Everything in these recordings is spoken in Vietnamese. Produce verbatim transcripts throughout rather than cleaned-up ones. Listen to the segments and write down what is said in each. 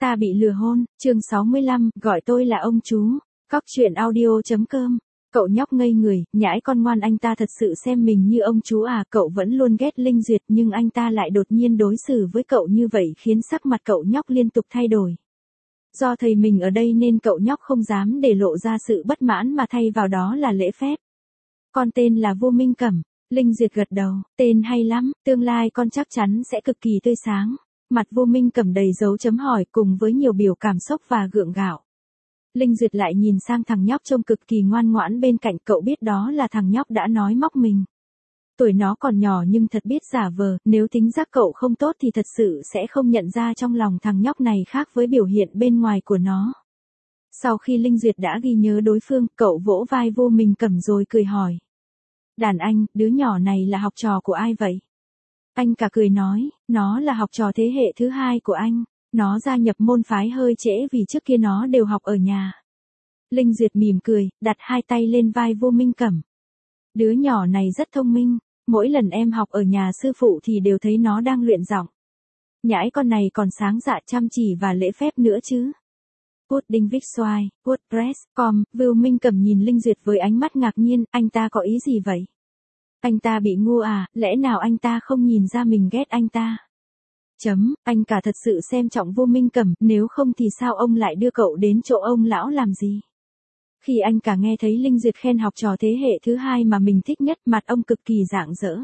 Ta bị lừa hôn, chương sáu mươi lăm, gọi tôi là ông chú. Cóc truyện audio.com. Cậu nhóc ngây người, nhãi con ngoan, anh ta thật sự xem mình như ông chú à? Cậu vẫn luôn ghét Linh Duyệt nhưng anh ta lại đột nhiên đối xử với cậu như vậy khiến sắc mặt cậu nhóc liên tục thay đổi. Do thầy mình ở đây nên cậu nhóc không dám để lộ ra sự bất mãn mà thay vào đó là lễ phép. Con tên là Vô Minh Cẩm. Linh Duyệt gật đầu, tên hay lắm, tương lai con chắc chắn sẽ cực kỳ tươi sáng. Mặt Vô Minh Cẩm đầy dấu chấm hỏi cùng với nhiều biểu cảm sốc và gượng gạo. Linh Duyệt lại nhìn sang thằng nhóc trông cực kỳ ngoan ngoãn bên cạnh, cậu biết đó là thằng nhóc đã nói móc mình. Tuổi nó còn nhỏ nhưng thật biết giả vờ, nếu tính giác cậu không tốt thì thật sự sẽ không nhận ra trong lòng thằng nhóc này khác với biểu hiện bên ngoài của nó. Sau khi Linh Duyệt đã ghi nhớ đối phương, cậu vỗ vai Vô Minh Cẩm rồi cười hỏi. Đàn anh, đứa nhỏ này là học trò của ai vậy? Anh cả cười nói, nó là học trò thế hệ thứ hai của anh. Nó gia nhập môn phái hơi trễ vì trước kia nó đều học ở nhà. Linh Duyệt mỉm cười, đặt hai tay lên vai Vô Minh Cẩm. Đứa nhỏ này rất thông minh, mỗi lần em học ở nhà sư phụ thì đều thấy nó đang luyện giọng. Nhãi con này còn sáng dạ, chăm chỉ và lễ phép nữa chứ. Pudding Vixoy, WordPress chấm com, Vô Minh Cẩm nhìn Linh Duyệt với ánh mắt ngạc nhiên, anh ta có ý gì vậy? Anh ta bị ngu à, lẽ nào anh ta không nhìn ra mình ghét anh ta? Chấm, anh cả thật sự xem trọng Vô Minh Cẩm, nếu không thì sao ông lại đưa cậu đến chỗ ông lão làm gì? Khi anh cả nghe thấy Linh Duyệt khen học trò thế hệ thứ hai mà mình thích nhất, mặt ông cực kỳ rạng rỡ.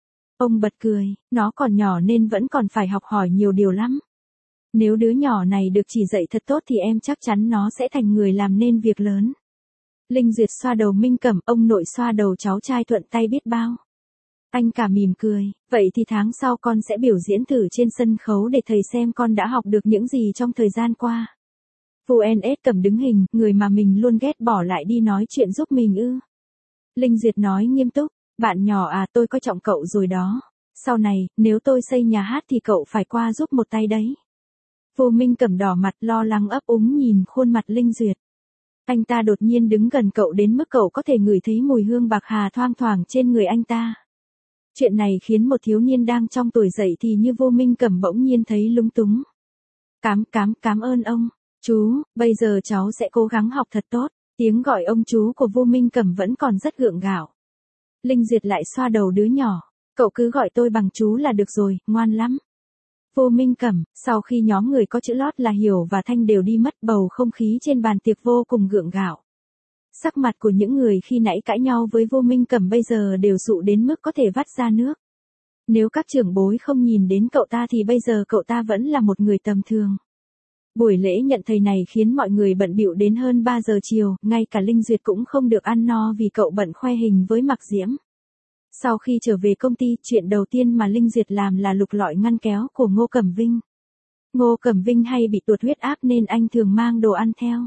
Ông bật cười, nó còn nhỏ nên vẫn còn phải học hỏi nhiều điều lắm. Nếu đứa nhỏ này được chỉ dạy thật tốt thì em chắc chắn nó sẽ thành người làm nên việc lớn. Linh Duyệt xoa đầu Minh Cẩm, ông nội xoa đầu cháu trai thuận tay biết bao. Anh cả mỉm cười, vậy thì tháng sau con sẽ biểu diễn thử trên sân khấu để thầy xem con đã học được những gì trong thời gian qua. Vô en ét Cẩm đứng hình, người mà mình luôn ghét bỏ lại đi nói chuyện giúp mình ư. Linh Duyệt nói nghiêm túc, bạn nhỏ à, tôi coi trọng cậu rồi đó. Sau này, nếu tôi xây nhà hát thì cậu phải qua giúp một tay đấy. Vô Minh Cẩm đỏ mặt lo lắng ấp úng nhìn khuôn mặt Linh Duyệt. Anh ta đột nhiên đứng gần cậu đến mức cậu có thể ngửi thấy mùi hương bạc hà thoang thoảng trên người anh ta. Chuyện này khiến một thiếu niên đang trong tuổi dậy thì như Vô Minh Cẩm bỗng nhiên thấy lúng túng. Cám cám cám ơn ông, chú, bây giờ cháu sẽ cố gắng học thật tốt. Tiếng gọi ông chú của Vô Minh Cẩm vẫn còn rất gượng gạo. Linh Duyệt lại xoa đầu đứa nhỏ, cậu cứ gọi tôi bằng chú là được rồi, ngoan lắm. Vô Minh Cẩm, sau khi nhóm người có chữ lót là Hiểu và Thanh đều đi mất, bầu không khí trên bàn tiệc vô cùng gượng gạo. Sắc mặt của những người khi nãy cãi nhau với Vô Minh Cẩm bây giờ đều dụ đến mức có thể vắt ra nước. Nếu các trưởng bối không nhìn đến cậu ta thì bây giờ cậu ta vẫn là một người tầm thường. Buổi lễ nhận thầy này khiến mọi người bận bịu đến hơn ba giờ chiều, ngay cả Linh Duyệt cũng không được ăn no vì cậu bận khoe hình với Mạc Diễm. Sau khi trở về công ty, chuyện đầu tiên mà Linh Duyệt làm là lục lọi ngăn kéo của Ngô Cẩm Vinh. Ngô Cẩm Vinh hay bị tụt huyết áp nên anh thường mang đồ ăn theo.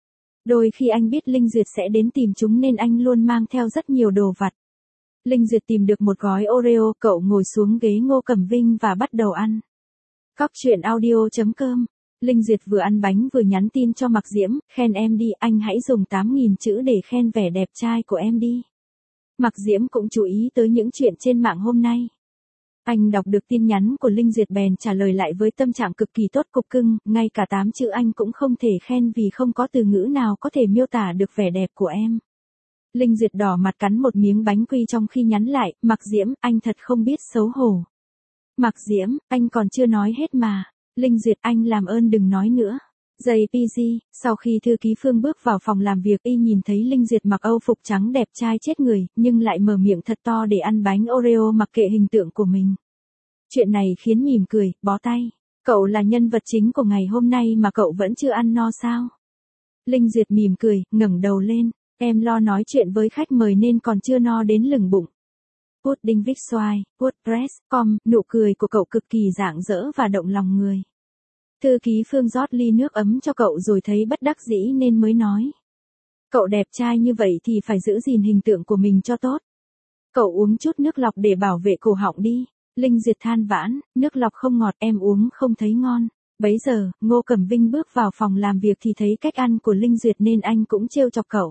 Đôi khi anh biết Linh Duyệt sẽ đến tìm chúng nên anh luôn mang theo rất nhiều đồ vặt. Linh Duyệt tìm được một gói Oreo, cậu ngồi xuống ghế Ngô Cẩm Vinh và bắt đầu ăn. Cóc truyện audio.com. Linh Duyệt vừa ăn bánh vừa nhắn tin cho Mạc Diễm, khen em đi, anh hãy dùng tám nghìn chữ để khen vẻ đẹp trai của em đi. Mạc Diễm cũng chú ý tới những chuyện trên mạng hôm nay. Anh đọc được tin nhắn của Linh Duyệt bèn trả lời lại với tâm trạng cực kỳ tốt, cục cưng, ngay cả tám chữ anh cũng không thể khen vì không có từ ngữ nào có thể miêu tả được vẻ đẹp của em. Linh Duyệt đỏ mặt cắn một miếng bánh quy trong khi nhắn lại, Mạc Diễm, anh thật không biết xấu hổ. Mạc Diễm, anh còn chưa nói hết mà. Linh Duyệt, anh làm ơn đừng nói nữa. giây pê giê, sau khi thư ký Phương bước vào phòng làm việc, y nhìn thấy Linh Duyệt mặc âu phục trắng đẹp trai chết người, nhưng lại mở miệng thật to để ăn bánh Oreo mặc kệ hình tượng của mình. Chuyện này khiến mỉm cười, bó tay. Cậu là nhân vật chính của ngày hôm nay mà cậu vẫn chưa ăn no sao? Linh Duyệt mỉm cười, ngẩng đầu lên, em lo nói chuyện với khách mời nên còn chưa no đến lửng bụng. Pudding Vixoy, WordPress chấm com, nụ cười của cậu cực kỳ rạng rỡ và động lòng người. Thư ký Phương rót ly nước ấm cho cậu rồi thấy bất đắc dĩ nên mới nói. Cậu đẹp trai như vậy thì phải giữ gìn hình tượng của mình cho tốt. Cậu uống chút nước lọc để bảo vệ cổ họng đi. Linh Duyệt than vãn, nước lọc không ngọt em uống không thấy ngon. Bấy giờ, Ngô Cẩm Vinh bước vào phòng làm việc thì thấy cách ăn của Linh Duyệt nên anh cũng trêu chọc cậu.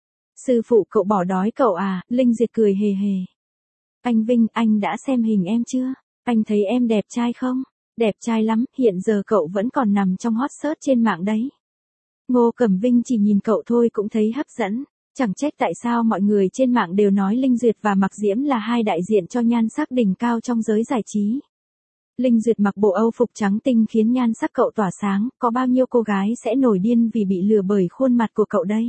Sư phụ cậu bỏ đói cậu à? Linh Duyệt cười hề hề. Anh Vinh, anh đã xem hình em chưa? Anh thấy em đẹp trai không? Đẹp trai lắm, hiện giờ cậu vẫn còn nằm trong hot search trên mạng đấy. Ngô Cẩm Vinh chỉ nhìn cậu thôi cũng thấy hấp dẫn. Chẳng trách tại sao mọi người trên mạng đều nói Linh Duyệt và Mạc Diễm là hai đại diện cho nhan sắc đỉnh cao trong giới giải trí. Linh Duyệt mặc bộ Âu phục trắng tinh khiến nhan sắc cậu tỏa sáng, có bao nhiêu cô gái sẽ nổi điên vì bị lừa bởi khuôn mặt của cậu đây.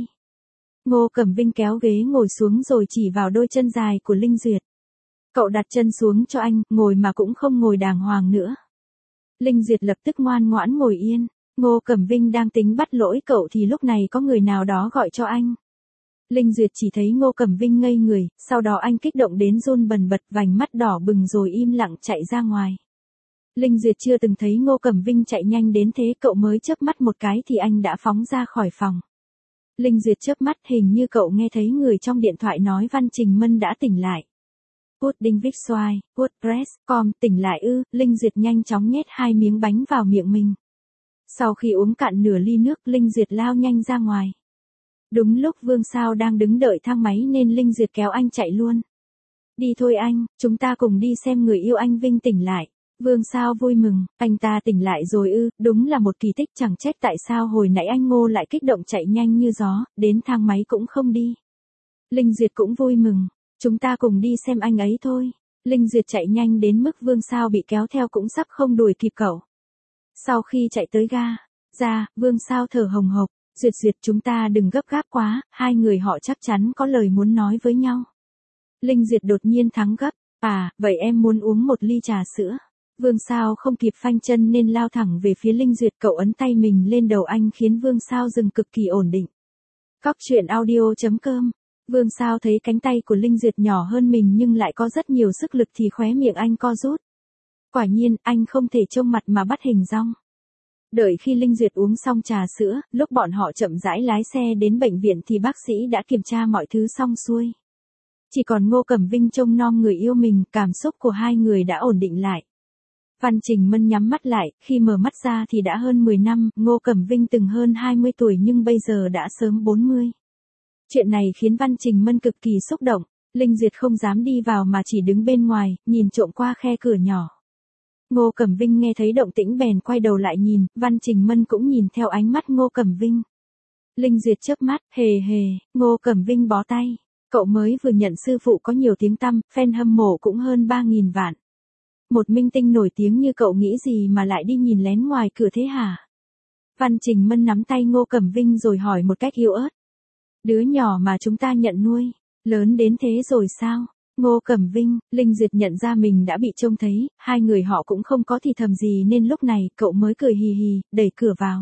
Ngô Cẩm Vinh kéo ghế ngồi xuống rồi chỉ vào đôi chân dài của Linh Duyệt. Cậu đặt chân xuống cho anh, ngồi mà cũng không ngồi đàng hoàng nữa. Linh Duyệt lập tức ngoan ngoãn ngồi yên. Ngô Cẩm Vinh đang tính bắt lỗi cậu thì lúc này có người nào đó gọi cho anh. Linh Duyệt chỉ thấy Ngô Cẩm Vinh ngây người, sau đó anh kích động đến run bần bật, vành mắt đỏ bừng rồi im lặng chạy ra ngoài. Linh Duyệt chưa từng thấy Ngô Cẩm Vinh chạy nhanh đến thế, cậu mới chớp mắt một cái thì anh đã phóng ra khỏi phòng. Linh Duyệt chớp mắt, hình như cậu nghe thấy người trong điện thoại nói Văn Trình Mân đã tỉnh lại. Pudding Vixoai, WordPress, com, tỉnh lại ư, Linh Duyệt nhanh chóng nhét hai miếng bánh vào miệng mình. Sau khi uống cạn nửa ly nước, Linh Duyệt lao nhanh ra ngoài. Đúng lúc Vương Sao đang đứng đợi thang máy nên Linh Duyệt kéo anh chạy luôn. Đi thôi anh, chúng ta cùng đi xem người yêu anh Vinh tỉnh lại. Vương Sao vui mừng, anh ta tỉnh lại rồi ư, đúng là một kỳ tích, chẳng trách tại sao hồi nãy anh Ngô lại kích động chạy nhanh như gió, đến thang máy cũng không đi. Linh Duyệt cũng vui mừng, chúng ta cùng đi xem anh ấy thôi. Linh Duyệt chạy nhanh đến mức Vương Sao bị kéo theo cũng sắp không đuổi kịp cậu. Sau khi chạy tới ga, ra, Vương Sao thở hồng hộc, Duyệt Duyệt chúng ta đừng gấp gáp quá, hai người họ chắc chắn có lời muốn nói với nhau. Linh Duyệt đột nhiên thắng gấp, à, vậy em muốn uống một ly trà sữa. Vương Sao không kịp phanh chân nên lao thẳng về phía Linh Duyệt, cậu ấn tay mình lên đầu anh khiến Vương Sao dừng cực kỳ ổn định. Cóc truyện audio chấm com. Vương Sao thấy cánh tay của Linh Duyệt nhỏ hơn mình nhưng lại có rất nhiều sức lực thì khóe miệng anh co rút. Quả nhiên, anh không thể trông mặt mà bắt hình dong. Đợi khi Linh Duyệt uống xong trà sữa, lúc bọn họ chậm rãi lái xe đến bệnh viện thì bác sĩ đã kiểm tra mọi thứ xong xuôi. Chỉ còn Ngô Cẩm Vinh trông nom người yêu mình, cảm xúc của hai người đã ổn định lại. Văn Trình Mân nhắm mắt lại, khi mở mắt ra thì đã hơn mười năm, Ngô Cẩm Vinh từng hơn hai mươi tuổi nhưng bây giờ đã sớm bốn mươi. Chuyện này khiến Văn Trình Mân cực kỳ xúc động, Linh Duyệt không dám đi vào mà chỉ đứng bên ngoài, nhìn trộm qua khe cửa nhỏ. Ngô Cẩm Vinh nghe thấy động tĩnh bèn quay đầu lại nhìn, Văn Trình Mân cũng nhìn theo ánh mắt Ngô Cẩm Vinh. Linh Duyệt chớp mắt, hề hề, Ngô Cẩm Vinh bó tay, cậu mới vừa nhận sư phụ có nhiều tiếng tăm, fan hâm mộ cũng hơn ba nghìn vạn. Một minh tinh nổi tiếng như cậu nghĩ gì mà lại đi nhìn lén ngoài cửa thế hả? Văn Trình Mân nắm tay Ngô Cẩm Vinh rồi hỏi một cách yếu ớt. Đứa nhỏ mà chúng ta nhận nuôi, lớn đến thế rồi sao? Ngô Cẩm Vinh, Linh Duyệt nhận ra mình đã bị trông thấy, hai người họ cũng không có thì thầm gì nên lúc này cậu mới cười hì hì, đẩy cửa vào.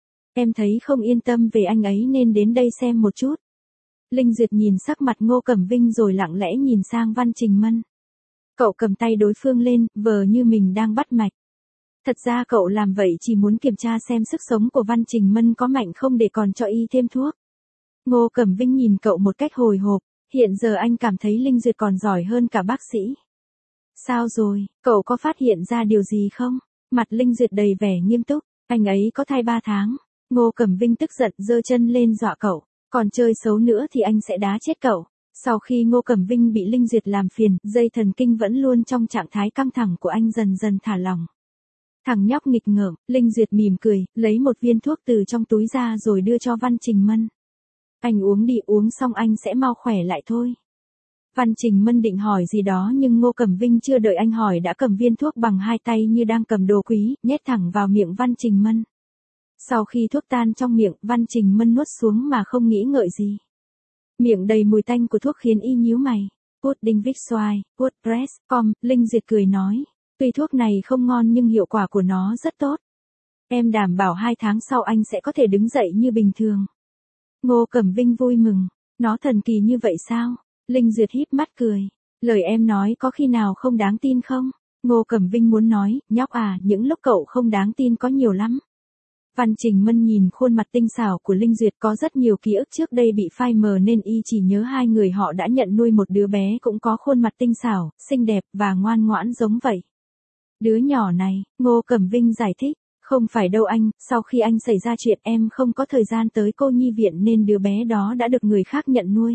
Em thấy không yên tâm về anh ấy nên đến đây xem một chút. Linh Duyệt nhìn sắc mặt Ngô Cẩm Vinh rồi lặng lẽ nhìn sang Văn Trình Mân. Cậu cầm tay đối phương lên, vờ như mình đang bắt mạch. Thật ra cậu làm vậy chỉ muốn kiểm tra xem sức sống của Văn Trình Mân có mạnh không để còn cho y thêm thuốc. Ngô Cẩm Vinh nhìn cậu một cách hồi hộp, hiện giờ anh cảm thấy Linh Duyệt còn giỏi hơn cả bác sĩ. Sao rồi, cậu có phát hiện ra điều gì không? Mặt Linh Duyệt đầy vẻ nghiêm túc, anh ấy có thai ba tháng. Ngô Cẩm Vinh tức giận giơ chân lên dọa cậu, còn chơi xấu nữa thì anh sẽ đá chết cậu. Sau khi Ngô Cẩm Vinh bị Linh Duyệt làm phiền, dây thần kinh vẫn luôn trong trạng thái căng thẳng của anh dần dần thả lỏng. Thằng nhóc nghịch ngợm, Linh Duyệt mỉm cười, lấy một viên thuốc từ trong túi ra rồi đưa cho Văn Trình Mân. Anh uống đi, uống xong anh sẽ mau khỏe lại thôi. Văn Trình Mân định hỏi gì đó nhưng Ngô Cẩm Vinh chưa đợi anh hỏi đã cầm viên thuốc bằng hai tay như đang cầm đồ quý, nhét thẳng vào miệng Văn Trình Mân. Sau khi thuốc tan trong miệng, Văn Trình Mân nuốt xuống mà không nghĩ ngợi gì. Miệng đầy mùi tanh của thuốc khiến y nhíu mày. Pudding Vixoai, WordPress, com, Linh Duyệt cười nói. Tuy thuốc này không ngon nhưng hiệu quả của nó rất tốt. Em đảm bảo hai tháng sau anh sẽ có thể đứng dậy như bình thường. Ngô Cẩm Vinh vui mừng. Nó thần kỳ như vậy sao? Linh Duyệt híp mắt cười. Lời em nói có khi nào không đáng tin không? Ngô Cẩm Vinh muốn nói, nhóc à, những lúc cậu không đáng tin có nhiều lắm. Văn Trình Mân nhìn khuôn mặt tinh xảo của Linh Duyệt, có rất nhiều ký ức trước đây bị phai mờ nên y chỉ nhớ hai người họ đã nhận nuôi một đứa bé cũng có khuôn mặt tinh xảo, xinh đẹp và ngoan ngoãn giống vậy. Đứa nhỏ này, Ngô Cẩm Vinh giải thích, không phải đâu anh, sau khi anh xảy ra chuyện em không có thời gian tới cô nhi viện nên đứa bé đó đã được người khác nhận nuôi.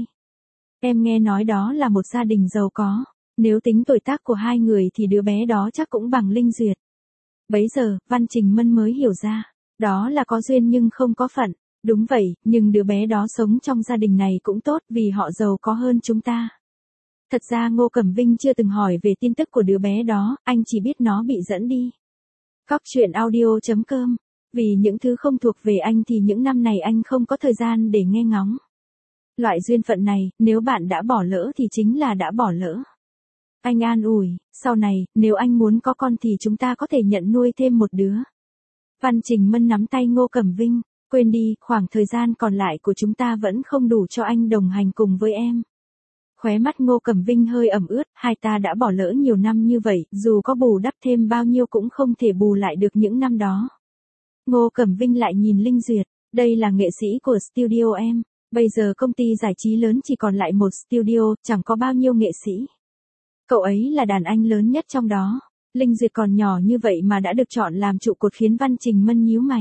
Em nghe nói đó là một gia đình giàu có, nếu tính tuổi tác của hai người thì đứa bé đó chắc cũng bằng Linh Duyệt. Bấy giờ, Văn Trình Mân mới hiểu ra, đó là có duyên nhưng không có phận. Đúng vậy, nhưng đứa bé đó sống trong gia đình này cũng tốt vì họ giàu có hơn chúng ta. Thật ra Ngô Cẩm Vinh chưa từng hỏi về tin tức của đứa bé đó, anh chỉ biết nó bị dẫn đi. Cóc truyện audio chấm com. Vì những thứ không thuộc về anh thì những năm này anh không có thời gian để nghe ngóng. Loại duyên phận này, nếu bạn đã bỏ lỡ thì chính là đã bỏ lỡ. Anh an ủi, sau này, nếu anh muốn có con thì chúng ta có thể nhận nuôi thêm một đứa. Văn Trình Mân nắm tay Ngô Cẩm Vinh, quên đi, khoảng thời gian còn lại của chúng ta vẫn không đủ cho anh đồng hành cùng với em. Khóe mắt Ngô Cẩm Vinh hơi ẩm ướt, hai ta đã bỏ lỡ nhiều năm như vậy, dù có bù đắp thêm bao nhiêu cũng không thể bù lại được những năm đó. Ngô Cẩm Vinh lại nhìn Linh Duyệt, đây là nghệ sĩ của studio em, bây giờ công ty giải trí lớn chỉ còn lại một studio, chẳng có bao nhiêu nghệ sĩ. Cậu ấy là đàn anh lớn nhất trong đó, Linh Duyệt còn nhỏ như vậy mà đã được chọn làm trụ cột khiến Văn Trình Mân nhíu mày.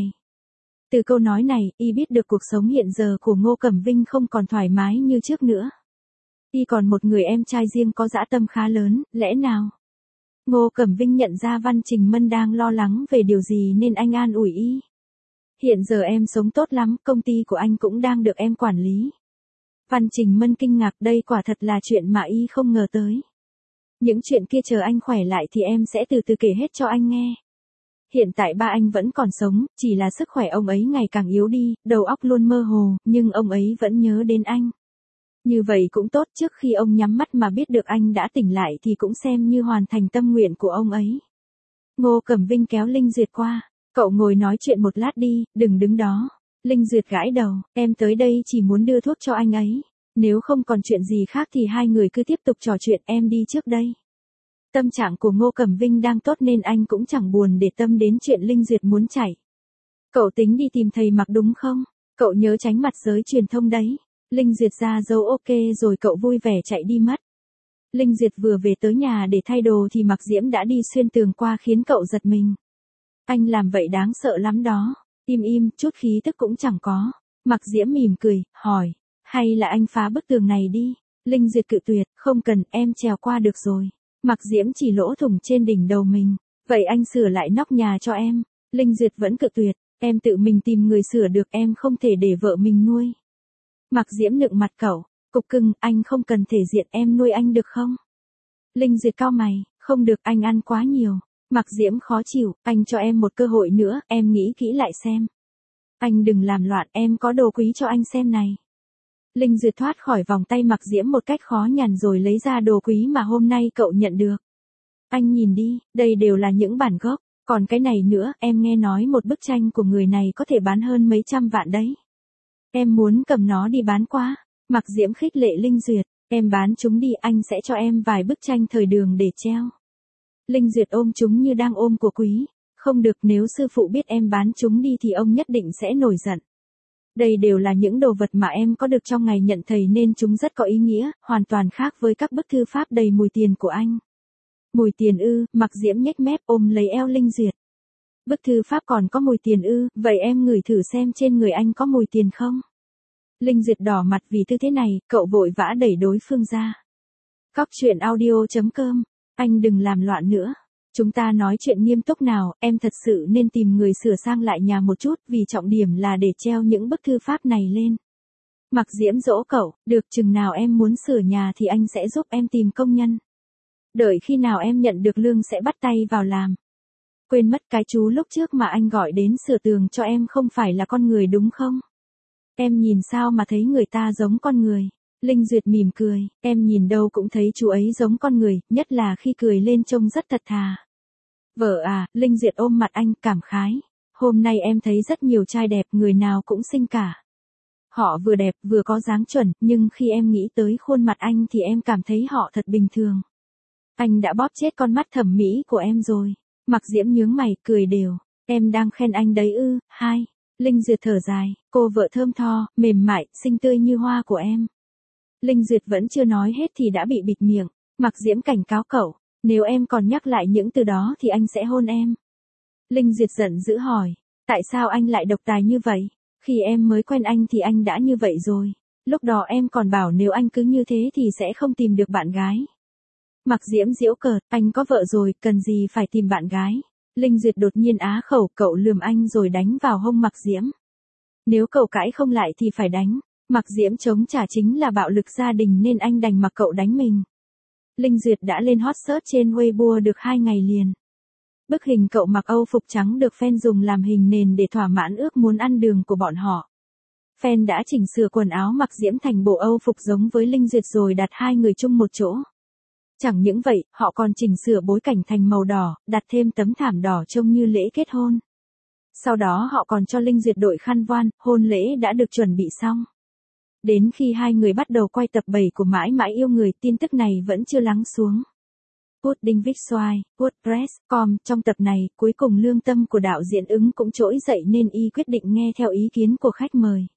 Từ câu nói này, y biết được cuộc sống hiện giờ của Ngô Cẩm Vinh không còn thoải mái như trước nữa. Y còn một người em trai riêng có dã tâm khá lớn, lẽ nào? Ngô Cẩm Vinh nhận ra Văn Trình Mân đang lo lắng về điều gì nên anh an ủi y. Hiện giờ em sống tốt lắm, công ty của anh cũng đang được em quản lý. Văn Trình Mân kinh ngạc, đây quả thật là chuyện mà y không ngờ tới. Những chuyện kia chờ anh khỏe lại thì em sẽ từ từ kể hết cho anh nghe. Hiện tại ba anh vẫn còn sống, chỉ là sức khỏe ông ấy ngày càng yếu đi, đầu óc luôn mơ hồ, nhưng ông ấy vẫn nhớ đến anh. Như vậy cũng tốt, trước khi ông nhắm mắt mà biết được anh đã tỉnh lại thì cũng xem như hoàn thành tâm nguyện của ông ấy. Ngô Cẩm Vinh kéo Linh Duyệt qua, cậu ngồi nói chuyện một lát đi, đừng đứng đó. Linh Duyệt gãi đầu, em tới đây chỉ muốn đưa thuốc cho anh ấy. Nếu không còn chuyện gì khác thì hai người cứ tiếp tục trò chuyện, em đi trước đây. Tâm trạng của Ngô Cẩm Vinh đang tốt nên anh cũng chẳng buồn để tâm đến chuyện Linh Duyệt muốn chạy. Cậu tính đi tìm thầy Mặc đúng không? Cậu nhớ tránh mặt giới truyền thông đấy. Linh Duyệt ra dấu ok rồi cậu vui vẻ chạy đi mất. Linh Duyệt vừa về tới nhà để thay đồ thì Mặc Diễm đã đi xuyên tường qua khiến cậu giật mình. Anh làm vậy đáng sợ lắm đó. Im im, chút khí tức cũng chẳng có. Mặc Diễm mỉm cười, hỏi. Hay là anh phá bức tường này đi? Linh Duyệt cự tuyệt, không cần, em trèo qua được rồi. Mặc Diễm chỉ lỗ thủng trên đỉnh đầu mình. Vậy anh sửa lại nóc nhà cho em. Linh Duyệt vẫn cự tuyệt, em tự mình tìm người sửa được, em không thể để vợ mình nuôi. Mặc Diễm nựng mặt cậu, cục cưng, anh không cần thể diện, em nuôi anh được không? Linh Duyệt cau mày, không được, anh ăn quá nhiều. Mặc Diễm khó chịu, anh cho em một cơ hội nữa, em nghĩ kỹ lại xem. Anh đừng làm loạn, em có đồ quý cho anh xem này. Linh Duyệt thoát khỏi vòng tay Mặc Diễm một cách khó nhằn rồi lấy ra đồ quý mà hôm nay cậu nhận được. Anh nhìn đi, đây đều là những bản gốc, còn cái này nữa, em nghe nói một bức tranh của người này có thể bán hơn mấy trăm vạn đấy. Em muốn cầm nó đi bán quá. Mặc Diễm khích lệ Linh Duyệt, em bán chúng đi, anh sẽ cho em vài bức tranh thời đường để treo. Linh Duyệt ôm chúng như đang ôm của quý, không được, nếu sư phụ biết em bán chúng đi thì ông nhất định sẽ nổi giận. Đây đều là những đồ vật mà em có được trong ngày nhận thầy nên chúng rất có ý nghĩa, hoàn toàn khác với các bức thư pháp đầy mùi tiền của anh. Mùi tiền ư? Mặc Diễm nhếch mép ôm lấy eo Linh Duyệt. Bức thư pháp còn có mùi tiền ư? Vậy em ngửi thử xem trên người anh có mùi tiền không? Linh Duyệt đỏ mặt vì tư thế này, cậu vội vã đẩy đối phương ra. Cóc truyện audio chấm com, anh đừng làm loạn nữa. Chúng ta nói chuyện nghiêm túc nào, em thật sự nên tìm người sửa sang lại nhà một chút vì trọng điểm là để treo những bức thư pháp này lên. Mặc Diễm dỗ cậu, được, chừng nào em muốn sửa nhà thì anh sẽ giúp em tìm công nhân. Đợi khi nào em nhận được lương sẽ bắt tay vào làm. Quên mất, cái chú lúc trước mà anh gọi đến sửa tường cho em không phải là con người đúng không? Em nhìn sao mà thấy người ta giống con người? Linh Duyệt mỉm cười, em nhìn đâu cũng thấy chú ấy giống con người, nhất là khi cười lên trông rất thật thà. Vợ à, Linh Duyệt ôm mặt anh, cảm khái. Hôm nay em thấy rất nhiều trai đẹp, người nào cũng xinh cả. Họ vừa đẹp, vừa có dáng chuẩn, nhưng khi em nghĩ tới khuôn mặt anh thì em cảm thấy họ thật bình thường. Anh đã bóp chết con mắt thẩm mỹ của em rồi. Mặc Diễm nhướng mày, cười đều. Em đang khen anh đấy ư? Hai. Linh Duyệt thở dài, cô vợ thơm tho, mềm mại, xinh tươi như hoa của em. Linh Duyệt vẫn chưa nói hết thì đã bị bịt miệng. Mặc Diễm cảnh cáo cậu, nếu em còn nhắc lại những từ đó thì anh sẽ hôn em. Linh Duyệt giận dữ hỏi, tại sao anh lại độc tài như vậy? Khi em mới quen anh thì anh đã như vậy rồi. Lúc đó em còn bảo nếu anh cứ như thế thì sẽ không tìm được bạn gái. Mặc Diễm giễu cợt, anh có vợ rồi, cần gì phải tìm bạn gái. Linh Duyệt đột nhiên á khẩu, cậu lườm anh rồi đánh vào hông Mạc Diễm. Nếu cậu cãi không lại thì phải đánh. Mạc Diễm chống trả chính là bạo lực gia đình nên anh đành mặc cậu đánh mình. Linh Duyệt đã lên hot search trên Weibo được hai ngày liền. Bức hình cậu mặc Âu phục trắng được fan dùng làm hình nền để thỏa mãn ước muốn ăn đường của bọn họ. Fan đã chỉnh sửa quần áo Mạc Diễm thành bộ Âu phục giống với Linh Duyệt rồi đặt hai người chung một chỗ. Chẳng những vậy, họ còn chỉnh sửa bối cảnh thành màu đỏ, đặt thêm tấm thảm đỏ trông như lễ kết hôn. Sau đó họ còn cho Linh Duyệt đội khăn voan, hôn lễ đã được chuẩn bị xong. Đến khi hai người bắt đầu quay tập bảy của Mãi Mãi Yêu Người, tin tức này vẫn chưa lắng xuống. Pudding with Xoài, WordPress chấm com, trong tập này, cuối cùng lương tâm của đạo diễn Ứng cũng trỗi dậy nên y quyết định nghe theo ý kiến của khách mời.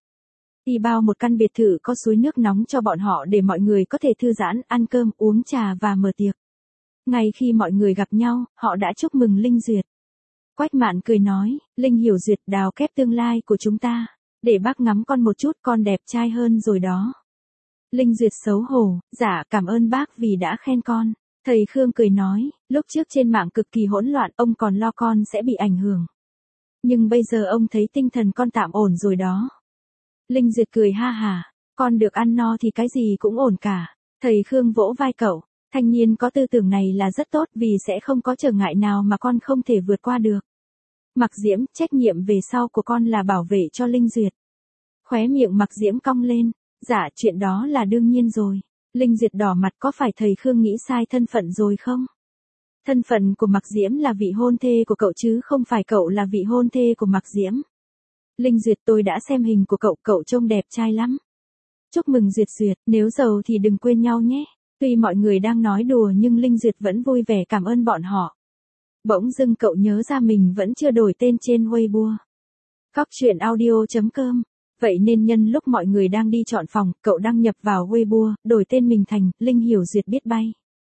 Y bao một căn biệt thự có suối nước nóng cho bọn họ để mọi người có thể thư giãn, ăn cơm, uống trà và mở tiệc. Ngay khi mọi người gặp nhau, họ đã chúc mừng Linh Duyệt. Quách Mạn cười nói, Linh hiểu Duyệt, đào kép tương lai của chúng ta. Để bác ngắm con một chút, con đẹp trai hơn rồi đó. Linh Duyệt xấu hổ, dạ cảm ơn bác vì đã khen con. Thầy Khương cười nói, lúc trước trên mạng cực kỳ hỗn loạn, ông còn lo con sẽ bị ảnh hưởng. Nhưng bây giờ ông thấy tinh thần con tạm ổn rồi đó. Linh Duyệt cười ha hà, con được ăn no thì cái gì cũng ổn cả. Thầy Khương vỗ vai cậu, thanh niên có tư tưởng này là rất tốt vì sẽ không có trở ngại nào mà con không thể vượt qua được. Mạc Diễm, trách nhiệm về sau của con là bảo vệ cho Linh Duyệt. Khóe miệng Mạc Diễm cong lên, dạ chuyện đó là đương nhiên rồi. Linh Duyệt đỏ mặt, có phải thầy Khương nghĩ sai thân phận rồi không? Thân phận của Mạc Diễm là vị hôn thê của cậu chứ không phải cậu là vị hôn thê của Mạc Diễm. Linh Duyệt, tôi đã xem hình của cậu, cậu trông đẹp trai lắm. Chúc mừng Duyệt Duyệt, nếu giàu thì đừng quên nhau nhé. Tuy mọi người đang nói đùa nhưng Linh Duyệt vẫn vui vẻ cảm ơn bọn họ. Bỗng dưng cậu nhớ ra mình vẫn chưa đổi tên trên Weibo. Cóc truyện audio chấm com. Vậy nên nhân lúc mọi người đang đi chọn phòng, cậu đăng nhập vào Weibo, đổi tên mình thành Linh Hiểu Duyệt biết bay.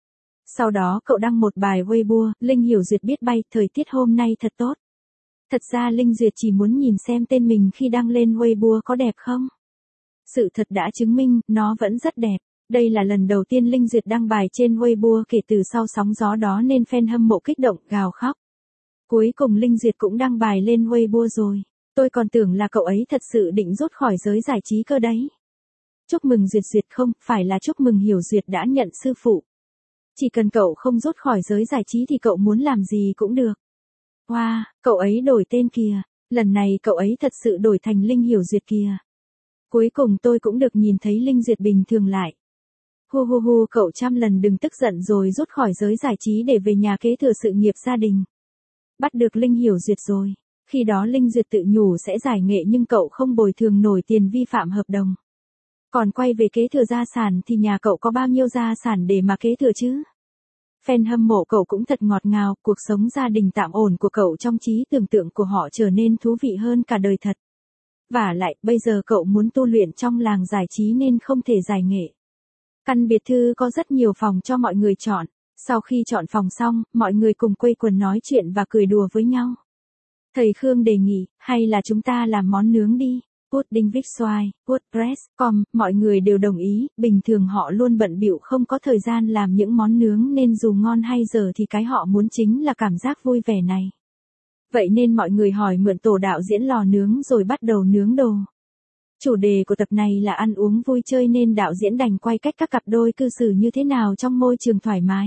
Sau đó cậu đăng một bài Weibo, Linh Hiểu Duyệt biết bay, thời tiết hôm nay thật tốt. Thật ra Linh Duyệt chỉ muốn nhìn xem tên mình khi đăng lên Weibo có đẹp không. Sự thật đã chứng minh, nó vẫn rất đẹp. Đây là lần đầu tiên Linh Duyệt đăng bài trên Weibo kể từ sau sóng gió đó nên fan hâm mộ kích động, gào khóc. Cuối cùng Linh Duyệt cũng đăng bài lên Weibo rồi. Tôi còn tưởng là cậu ấy thật sự định rút khỏi giới giải trí cơ đấy. Chúc mừng Duyệt Duyệt, không, phải là chúc mừng Hiểu Duyệt đã nhận sư phụ. Chỉ cần cậu không rút khỏi giới giải trí thì cậu muốn làm gì cũng được. Wow, cậu ấy đổi tên kìa. Lần này cậu ấy thật sự đổi thành Linh Hiểu Duyệt kìa. Cuối cùng tôi cũng được nhìn thấy Linh Duyệt bình thường lại. Hu hu hu, cậu trăm lần đừng tức giận rồi rút khỏi giới giải trí để về nhà kế thừa sự nghiệp gia đình. Bắt được Linh Hiểu Duyệt rồi. Khi đó Linh Duyệt tự nhủ sẽ giải nghệ nhưng cậu không bồi thường nổi tiền vi phạm hợp đồng. Còn quay về kế thừa gia sản thì nhà cậu có bao nhiêu gia sản để mà kế thừa chứ? Fan hâm mộ cậu cũng thật ngọt ngào, cuộc sống gia đình tạm ổn của cậu trong trí tưởng tượng của họ trở nên thú vị hơn cả đời thật. Vả lại, bây giờ cậu muốn tu luyện trong làng giải trí nên không thể giải nghệ. Căn biệt thự có rất nhiều phòng cho mọi người chọn. Sau khi chọn phòng xong, mọi người cùng quây quần nói chuyện và cười đùa với nhau. Thầy Khương đề nghị, hay là chúng ta làm món nướng đi. Pudding with Xoài, WordPress chấm com, mọi người đều đồng ý, bình thường họ luôn bận bịu không có thời gian làm những món nướng nên dù ngon hay dở thì cái họ muốn chính là cảm giác vui vẻ này. Vậy nên mọi người hỏi mượn tổ đạo diễn lò nướng rồi bắt đầu nướng đồ. Chủ đề của tập này là ăn uống vui chơi nên đạo diễn đành quay cách các cặp đôi cư xử như thế nào trong môi trường thoải mái.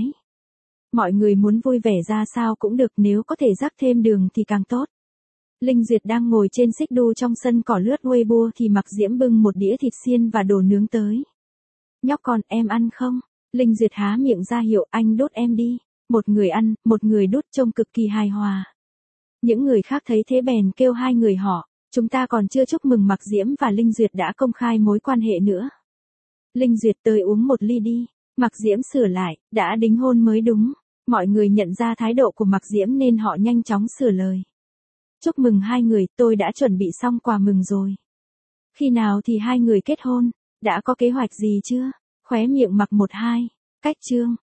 Mọi người muốn vui vẻ ra sao cũng được, nếu có thể rắc thêm đường thì càng tốt. Linh Duyệt đang ngồi trên xích đu trong sân cỏ lướt Weibo thì Mạc Diễm bưng một đĩa thịt xiên và đồ nướng tới. Nhóc con, em ăn không? Linh Duyệt há miệng ra hiệu, anh đút em đi. Một người ăn, một người đút, trông cực kỳ hài hòa. Những người khác thấy thế bèn kêu hai người họ, chúng ta còn chưa chúc mừng Mạc Diễm và Linh Duyệt đã công khai mối quan hệ nữa. Linh Duyệt, tới uống một ly đi. Mạc Diễm sửa lại, đã đính hôn mới đúng. Mọi người nhận ra thái độ của Mạc Diễm nên họ nhanh chóng sửa lời. Chúc mừng hai người, tôi đã chuẩn bị xong quà mừng rồi. Khi nào thì hai người kết hôn? Đã có kế hoạch gì chưa? Khóe miệng Mạc một hai. Cách chương.